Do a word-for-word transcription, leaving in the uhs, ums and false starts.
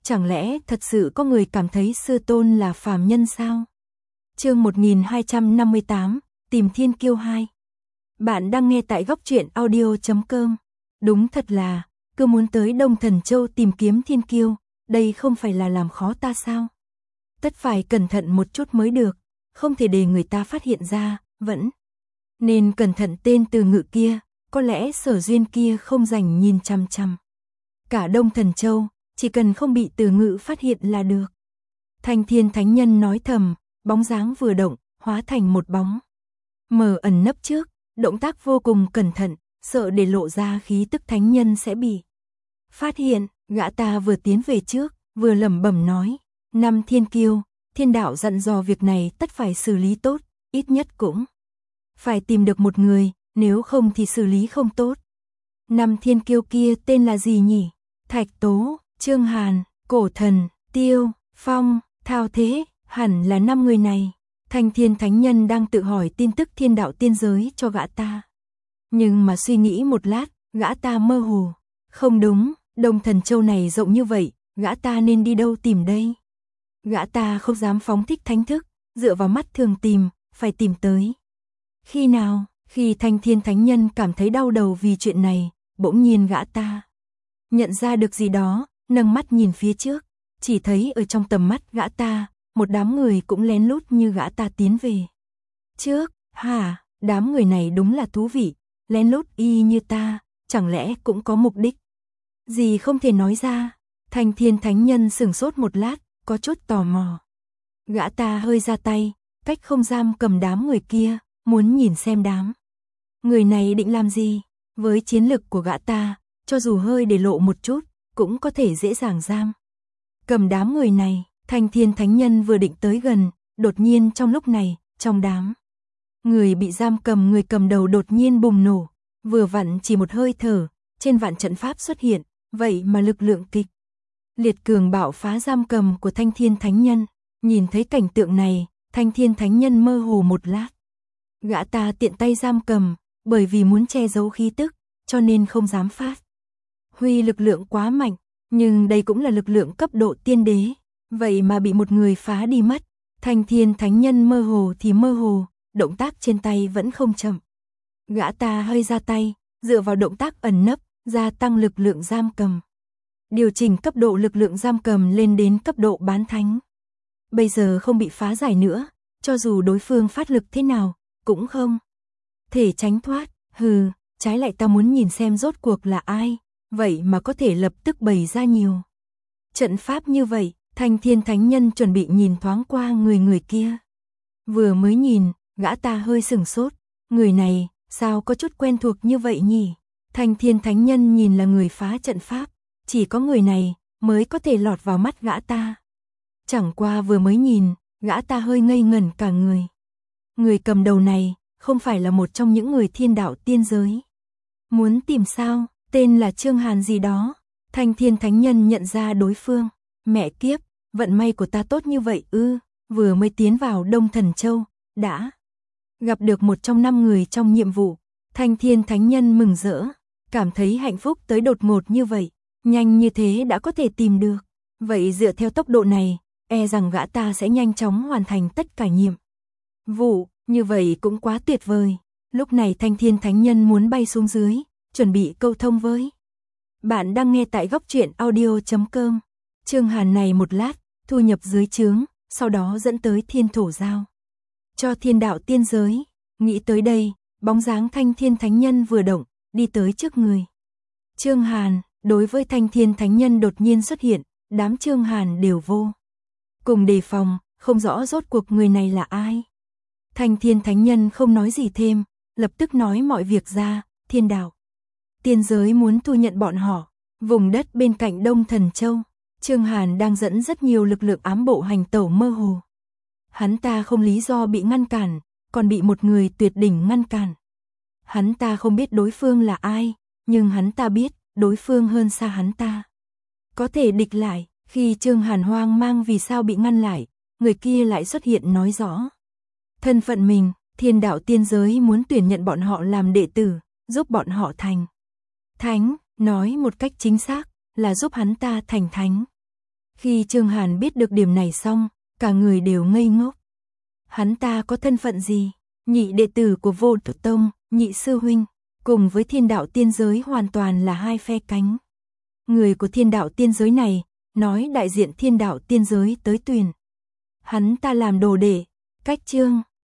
Chẳng lẽ thật sự có người cảm thấy sư tôn là phàm nhân sao? Chương một nghìn hai trăm năm mươi tám, tìm thiên kiêu hai. Bạn đang nghe tại góc truyện audio chấm com. Đúng thật là, cứ muốn tới Đông Thần Châu tìm kiếm thiên kiêu, đây không phải là làm khó ta sao? Tất phải cẩn thận một chút mới được, không thể để người ta phát hiện ra, vẫn nên cẩn thận tên từ ngữ kia, có lẽ Sở Duyên kia không rảnh nhìn chằm chằm. Cả Đông Thần Châu, chỉ cần không bị từ ngữ phát hiện là được. Thanh Thiên Thánh Nhân nói thầm, bóng dáng vừa động, hóa thành một bóng mờ ẩn nấp trước, động tác vô cùng cẩn thận, sợ để lộ ra khí tức thánh nhân sẽ bị phát hiện. Gã ta vừa tiến về trước, vừa lẩm bẩm nói, năm thiên kiêu, thiên đạo dặn dò việc này tất phải xử lý tốt, ít nhất cũng phải tìm được một người, nếu không thì xử lý không tốt. Năm thiên kiêu kia tên là gì nhỉ? Thạch Tố, Trương Hàn, Cổ Thần, Tiêu, Phong, Thao Thế, hẳn là năm người này. Thanh Thiên Thánh Nhân đang tự hỏi tin tức thiên đạo tiên giới cho gã ta. Nhưng mà suy nghĩ một lát, gã ta mơ hồ. Không đúng, Đông Thần Châu này rộng như vậy, gã ta nên đi đâu tìm đây? Gã ta không dám phóng thích thánh thức, dựa vào mắt thường tìm, phải tìm tới. Khi nào, khi Thanh Thiên Thánh Nhân cảm thấy đau đầu vì chuyện này, bỗng nhiên gã ta nhận ra được gì đó, nâng mắt nhìn phía trước, chỉ thấy ở trong tầm mắt gã ta, một đám người cũng lén lút như gã ta tiến về trước. Hả, đám người này đúng là thú vị, lén lút y như ta, chẳng lẽ cũng có mục đích gì không thể nói ra? Thanh Thiên Thánh Nhân sửng sốt một lát, có chút tò mò. Gã ta hơi ra tay, cách không giam cầm đám người kia, muốn nhìn xem đám người này định làm gì. Với chiến lực của gã ta, cho dù hơi để lộ một chút, cũng có thể dễ dàng giam cầm đám người này. Thanh Thiên Thánh Nhân vừa định tới gần, đột nhiên trong lúc này, trong đám người bị giam cầm, người cầm đầu đột nhiên bùng nổ, vừa vặn chỉ một hơi thở, trên vạn trận pháp xuất hiện, vậy mà lực lượng kịch liệt cường bạo phá giam cầm của Thanh Thiên Thánh Nhân. Nhìn thấy cảnh tượng này, Thanh Thiên Thánh Nhân mơ hồ một lát. Gã ta tiện tay giam cầm, bởi vì muốn che giấu khí tức, cho nên không dám phát huy lực lượng quá mạnh, nhưng đây cũng là lực lượng cấp độ tiên đế, vậy mà bị một người phá đi mất. Thanh Thiên Thánh Nhân mơ hồ thì mơ hồ, động tác trên tay vẫn không chậm. Gã ta hơi ra tay, dựa vào động tác ẩn nấp, gia tăng lực lượng giam cầm. Điều chỉnh cấp độ lực lượng giam cầm lên đến cấp độ bán thánh. Bây giờ không bị phá giải nữa, cho dù đối phương phát lực thế nào, cũng không thể tránh thoát. Hừ, trái lại ta muốn nhìn xem rốt cuộc là ai, vậy mà có thể lập tức bày ra nhiều trận pháp như vậy. Thanh Thiên Thánh Nhân chuẩn bị nhìn thoáng qua người người kia. Vừa mới nhìn, gã ta hơi sửng sốt, người này, sao có chút quen thuộc như vậy nhỉ? Thanh Thiên Thánh Nhân nhìn là người phá trận pháp, chỉ có người này mới có thể lọt vào mắt gã ta. Chẳng qua vừa mới nhìn, gã ta hơi ngây ngẩn cả người. Người cầm đầu này, không phải là một trong những người thiên đạo tiên giới. Muốn tìm sao, tên là Trương Hàn gì đó. Thanh Thiên Thánh Nhân nhận ra đối phương. Mẹ kiếp, vận may của ta tốt như vậy ư, vừa mới tiến vào Đông Thần Châu, đã gặp được một trong năm người trong nhiệm vụ. Thanh Thiên Thánh Nhân mừng rỡ, cảm thấy hạnh phúc tới đột ngột như vậy, nhanh như thế đã có thể tìm được. Vậy dựa theo tốc độ này, e rằng gã ta sẽ nhanh chóng hoàn thành tất cả nhiệm vụ, như vậy cũng quá tuyệt vời. Lúc này Thanh Thiên Thánh Nhân muốn bay xuống dưới, chuẩn bị câu thông với. Bạn đang nghe tại góc truyện audio chấm com. Trương Hàn này một lát, thu nhập dưới trướng, sau đó dẫn tới thiên thổ giao cho thiên đạo tiên giới. Nghĩ tới đây, bóng dáng Thanh Thiên Thánh Nhân vừa động, đi tới trước người Trương Hàn. Đối với Thanh Thiên Thánh Nhân đột nhiên xuất hiện, đám Trương Hàn đều vô cùng đề phòng, không rõ rốt cuộc người này là ai. Thanh Thiên Thánh Nhân không nói gì thêm, lập tức nói mọi việc ra. Thiên đạo tiên giới muốn thu nhận bọn họ, vùng đất bên cạnh Đông Thần Châu. Trương Hàn đang dẫn rất nhiều lực lượng ám bộ hành tẩu mơ hồ. Hắn ta không lý do bị ngăn cản, còn bị một người tuyệt đỉnh ngăn cản. Hắn ta không biết đối phương là ai, nhưng hắn ta biết đối phương hơn xa hắn ta, có thể địch lại. Khi Trương Hàn hoang mang vì sao bị ngăn lại, người kia lại xuất hiện nói rõ thân phận mình. Thiên đạo tiên giới muốn tuyển nhận bọn họ làm đệ tử, giúp bọn họ thành thánh, nói một cách chính xác là giúp hắn ta thành thánh. Khi Trương Hàn biết được điểm này xong, cả người đều ngây ngốc. Hắn ta có thân phận gì? Nhị đệ tử của Vô Thổ Tông, nhị sư huynh, cùng với thiên đạo tiên giới hoàn toàn là hai phe cánh. Người của thiên đạo tiên giới này, nói đại diện thiên đạo tiên giới tới tuyển hắn ta làm đồ đệ, cách Trương